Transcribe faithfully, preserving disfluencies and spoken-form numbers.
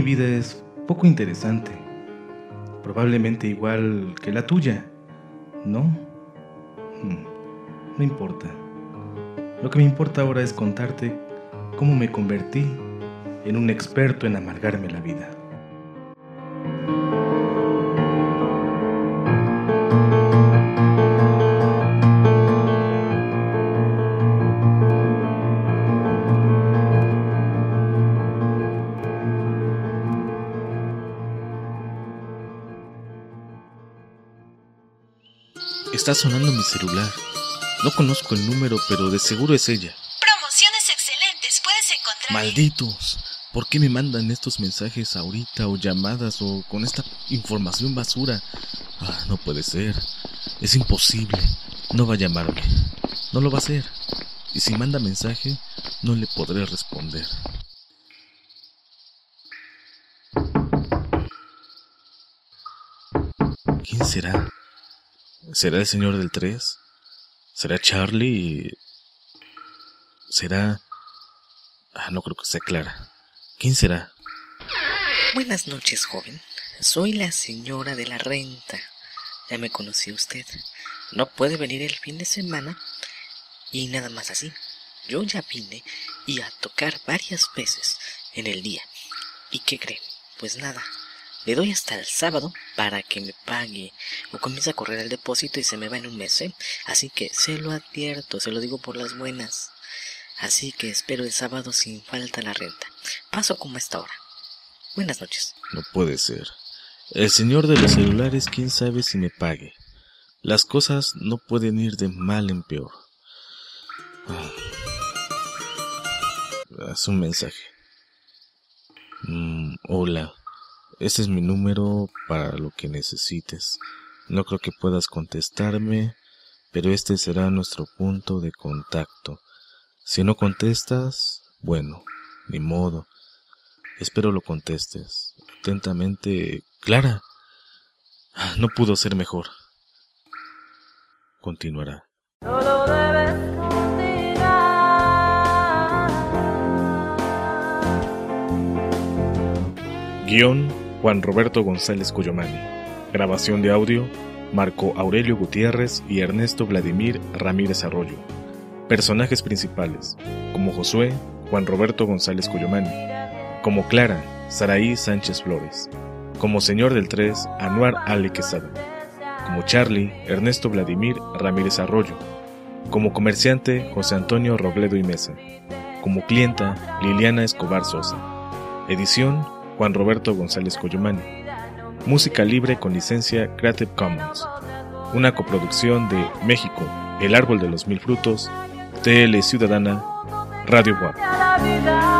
vida es poco interesante, probablemente igual que la tuya, ¿no? Hmm, no importa. Lo que me importa ahora es contarte cómo me convertí en un experto en amargarme la vida. Está sonando mi celular. No conozco el número, pero de seguro es ella. Promociones excelentes, puedes encontrar... ¡Malditos! ¿Por qué me mandan estos mensajes ahorita o llamadas o con esta información basura? Ah, no puede ser. Es imposible. No va a llamarme. No lo va a hacer. Y si manda mensaje, no le podré responder. ¿Quién será? ¿Será el señor del tres? ¿Será Charlie? ¿Será...? Ah, no creo que sea Clara. ¿Quién será? Buenas noches, joven. Soy la señora de la renta. Ya me conoció usted. No puede venir el fin de semana y nada más así. Yo ya vine y a tocar varias veces en el día. ¿Y qué creen? Pues nada. Le doy hasta el sábado para que me pague o comience a correr el depósito y se me va en un mes, ¿eh? Así que se lo advierto, se lo digo por las buenas. Así que espero el sábado sin falta la renta. Paso como a esta hora. Buenas noches. No puede ser. El señor de los celulares, quién sabe si me pague. Las cosas no pueden ir de mal en peor. Ah. Haz un mensaje. Mm, hola. Este es mi número para lo que necesites. No creo que puedas contestarme, pero este será nuestro punto de contacto. Si no contestas, bueno, ni modo. Espero lo contestes. Atentamente, Clara. No pudo ser mejor. Continuará. Solo debes continuar. Guión: Juan Roberto González Cuyomani. Grabación de audio: Marco Aurelio Gutiérrez y Ernesto Vladimir Ramírez Arroyo. Personajes principales: como Josué, Juan Roberto González Cuyomani; como Clara, Saraí Sánchez Flores; como Señor del tres, Anuar Ale Quesada; como Charlie, Ernesto Vladimir Ramírez Arroyo; como comerciante, José Antonio Robledo y Mesa; como clienta, Liliana Escobar Sosa. Edición: Juan Roberto González Cuyomani. Música libre con licencia Creative Commons. Una coproducción de México, El Árbol de los Mil Frutos, T L Ciudadana, Radio Boab.